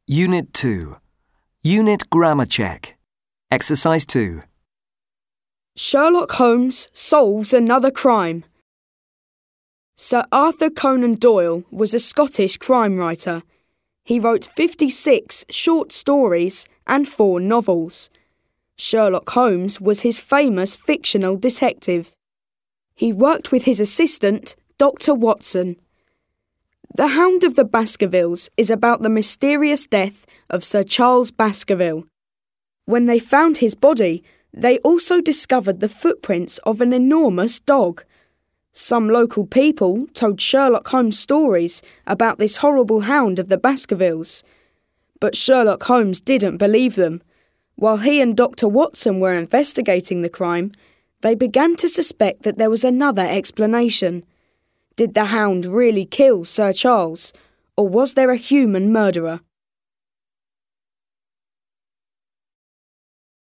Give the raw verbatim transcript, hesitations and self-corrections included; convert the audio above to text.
Unit two. Unit Grammar Check. Exercise two. Sherlock Holmes solves another crime. Sir Arthur Conan Doyle was a Scottish crime writer. He wrote fifty-six short stories and four novels. Sherlock Holmes was his famous fictional detective. He worked with his assistant, Doctor Watson. The Hound of the Baskervilles is about the mysterious death of Sir Charles Baskerville. When they found his body, they also discovered the footprints of an enormous dog. Some local people told Sherlock Holmes stories about this horrible hound of the Baskervilles. But Sherlock Holmes didn't believe them. While he and Doctor Watson were investigating the crime, they began to suspect that there was another explanation. Did the hound really kill Sir Charles, or was there a human murderer?